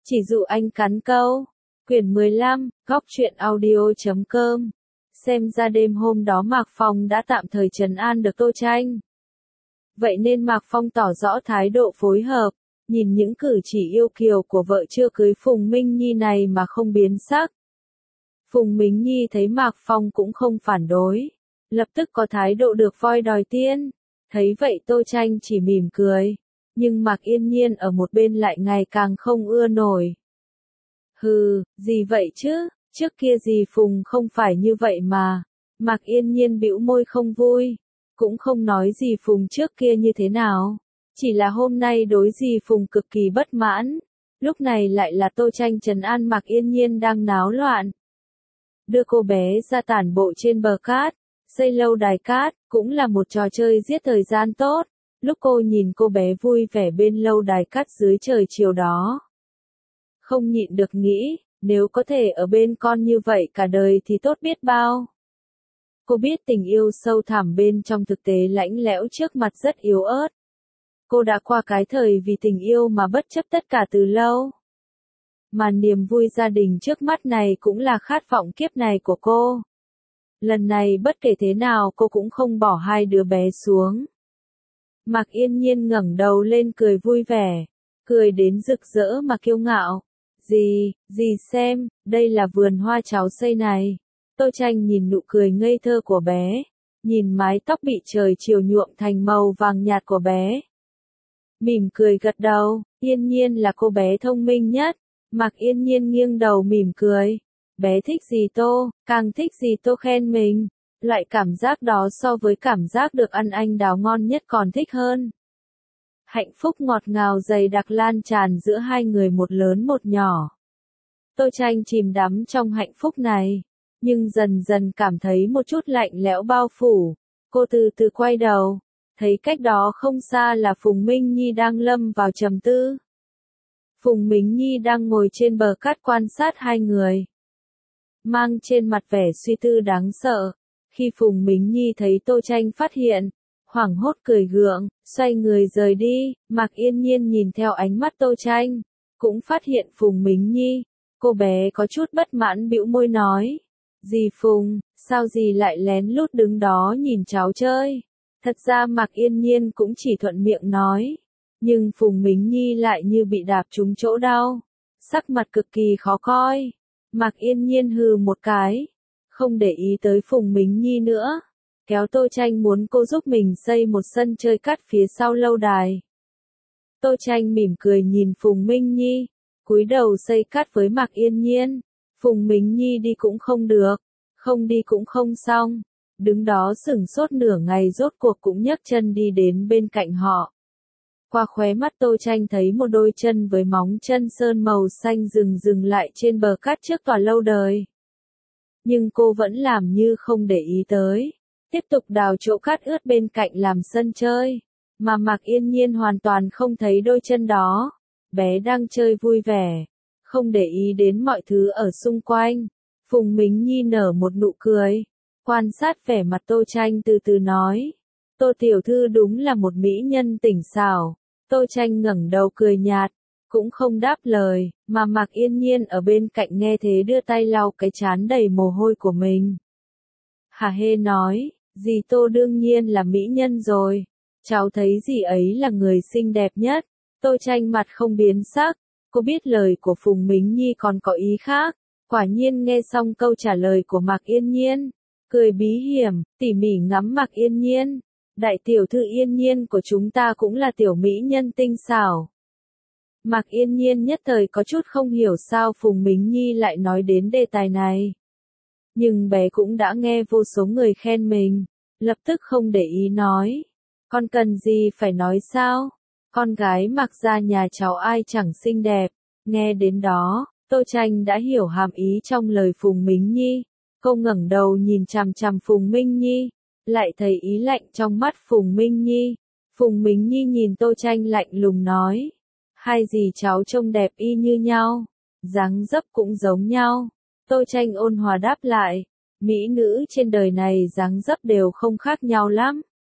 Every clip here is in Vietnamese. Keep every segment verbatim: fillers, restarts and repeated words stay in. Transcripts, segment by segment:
Chỉ dụ anh cắn câu. Quyển mười lăm, góc truyện audio chấm com. Xem ra đêm hôm đó Mạc Phong đã tạm thời trấn an được Tô Tranh. Vậy nên Mạc Phong tỏ rõ thái độ phối hợp, nhìn những cử chỉ yêu kiều của vợ chưa cưới Phùng Minh Nhi này mà không biến sắc. Phùng Minh Nhi thấy Mạc Phong cũng không phản đối, lập tức có thái độ được voi đòi tiên. Thấy vậy Tô Tranh chỉ mỉm cười, nhưng Mạc Yên Nhiên ở một bên lại ngày càng không ưa nổi. Hừ, gì vậy chứ, trước kia dì Phùng không phải như vậy mà. Mạc Yên Nhiên bĩu môi không vui, cũng không nói dì Phùng trước kia như thế nào, chỉ là hôm nay đối dì Phùng cực kỳ bất mãn. Lúc này lại là Tô Tranh trấn an Mạc Yên Nhiên đang náo loạn. Đưa cô bé ra tản bộ trên bờ cát, xây lâu đài cát, cũng là một trò chơi giết thời gian tốt. Lúc cô nhìn cô bé vui vẻ bên lâu đài cát dưới trời chiều đó, không nhịn được nghĩ, nếu có thể ở bên con như vậy cả đời thì tốt biết bao. Cô biết tình yêu sâu thẳm bên trong thực tế lãnh lẽo trước mặt rất yếu ớt. Cô đã qua cái thời vì tình yêu mà bất chấp tất cả từ lâu. Mà niềm vui gia đình trước mắt này cũng là khát vọng kiếp này của cô. Lần này bất kể thế nào cô cũng không bỏ hai đứa bé xuống. Mạc Yên Nhiên ngẩng đầu lên cười vui vẻ, cười đến rực rỡ mà kiêu ngạo. Dì, dì xem, đây là vườn hoa cháu xây này. Tô Tranh nhìn nụ cười ngây thơ của bé, nhìn mái tóc bị trời chiều nhuộm thành màu vàng nhạt của bé. Mỉm cười gật đầu, Yên Nhiên là cô bé thông minh nhất. Mạc Yên Nhiên nghiêng đầu mỉm cười. Bé thích gì Tô, càng thích gì Tô khen mình. Loại cảm giác đó so với cảm giác được ăn anh đào ngon nhất còn thích hơn. Hạnh phúc ngọt ngào dày đặc lan tràn giữa hai người một lớn một nhỏ. Tô Tranh chìm đắm trong hạnh phúc này, nhưng dần dần cảm thấy một chút lạnh lẽo bao phủ. Cô từ từ quay đầu, thấy cách đó không xa là Phùng Minh Nhi đang lâm vào trầm tư. Phùng Minh Nhi đang ngồi trên bờ cát quan sát hai người, mang trên mặt vẻ suy tư đáng sợ. Khi Phùng Minh Nhi thấy Tô Tranh phát hiện, hoảng hốt cười gượng, xoay người rời đi. Mạc Yên Nhiên nhìn theo ánh mắt Tô Tranh, cũng phát hiện Phùng Minh Nhi. Cô bé có chút bất mãn bĩu môi nói, dì Phùng, sao dì lại lén lút đứng đó nhìn cháu chơi? Thật ra Mạc Yên Nhiên cũng chỉ thuận miệng nói, nhưng Phùng Minh Nhi lại như bị đạp trúng chỗ đau, sắc mặt cực kỳ khó coi. Mạc Yên Nhiên hừ một cái, không để ý tới Phùng Minh Nhi nữa, kéo Tô Tranh muốn cô giúp mình xây một sân chơi cát phía sau lâu đài. Tô Tranh mỉm cười nhìn Phùng Minh Nhi, cúi đầu xây cát với Mạc Yên Nhiên. Phùng Minh Nhi đi cũng không được, không đi cũng không xong, đứng đó sửng sốt nửa ngày rốt cuộc cũng nhấc chân đi đến bên cạnh họ. Qua khóe mắt Tô Tranh thấy một đôi chân với móng chân sơn màu xanh dừng dừng lại trên bờ cát trước tòa lâu đời. Nhưng cô vẫn làm như không để ý tới, tiếp tục đào chỗ cát ướt bên cạnh làm sân chơi, mà Mạc Yên Nhiên hoàn toàn không thấy đôi chân đó. Bé đang chơi vui vẻ, không để ý đến mọi thứ ở xung quanh. Phùng Minh Nhi nở một nụ cười, quan sát vẻ mặt Tô Tranh từ từ nói, Tô tiểu thư đúng là một mỹ nhân tỉnh xảo. Tô Tranh ngẩng đầu cười nhạt, cũng không đáp lời, mà Mạc Yên Nhiên ở bên cạnh nghe thế đưa tay lau cái trán đầy mồ hôi của mình. Hà hê nói, dì Tô đương nhiên là mỹ nhân rồi, cháu thấy dì ấy là người xinh đẹp nhất. Tô Tranh mặt không biến sắc, cô biết lời của Phùng Minh Nhi còn có ý khác, quả nhiên nghe xong câu trả lời của Mạc Yên Nhiên, cười bí hiểm, tỉ mỉ ngắm Mạc Yên Nhiên. Đại tiểu thư Yên Nhiên của chúng ta cũng là tiểu mỹ nhân tinh xảo. Mạc Yên Nhiên nhất thời có chút không hiểu sao Phùng Minh Nhi lại nói đến đề tài này. Nhưng bé cũng đã nghe vô số người khen mình, lập tức không để ý nói, con cần gì phải nói sao? Con gái Mạc gia nhà cháu ai chẳng xinh đẹp. Nghe đến đó, Tô Tranh đã hiểu hàm ý trong lời Phùng Minh Nhi. Cô ngẩng đầu nhìn chằm chằm Phùng Minh Nhi, lại thấy ý lạnh trong mắt Phùng Minh Nhi. Phùng Minh Nhi nhìn Tô Tranh lạnh lùng nói, hai dì cháu trông đẹp y như nhau, dáng dấp cũng giống nhau. Tô Tranh ôn hòa đáp lại, mỹ nữ trên đời này dáng dấp đều không khác nhau lắm.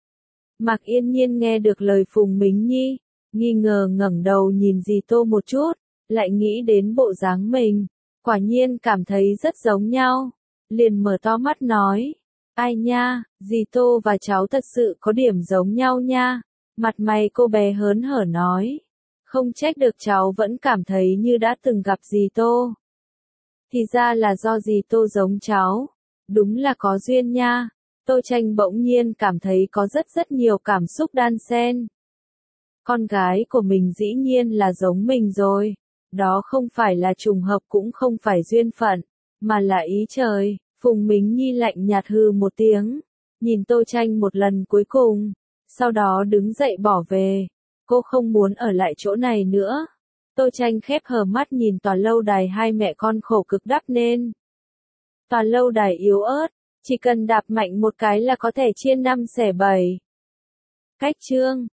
Mạc Yên Nhiên nghe được lời Phùng Minh Nhi, nghi ngờ ngẩng đầu nhìn dì Tô một chút, lại nghĩ đến bộ dáng mình, quả nhiên cảm thấy rất giống nhau. Liền mở to mắt nói, ai nha, dì Tô và cháu thật sự có điểm giống nhau nha. Mặt mày cô bé hớn hở nói, không trách được cháu vẫn cảm thấy như đã từng gặp dì Tô. Thì ra là do dì Tô giống cháu, đúng là có duyên nha. Tô Tranh bỗng nhiên cảm thấy có rất rất nhiều cảm xúc đan xen. Con gái của mình dĩ nhiên là giống mình rồi, đó không phải là trùng hợp cũng không phải duyên phận, mà là ý trời. Phùng Mính Nhi lạnh nhạt hừ một tiếng, nhìn Tô Tranh một lần cuối cùng, sau đó đứng dậy bỏ về. Cô không muốn ở lại chỗ này nữa. Tô Tranh khép hờ mắt nhìn tòa lâu đài hai mẹ con khổ cực đắp nên. Tòa lâu đài yếu ớt, chỉ cần đạp mạnh một cái là có thể chia năm xẻ bảy. Cách chương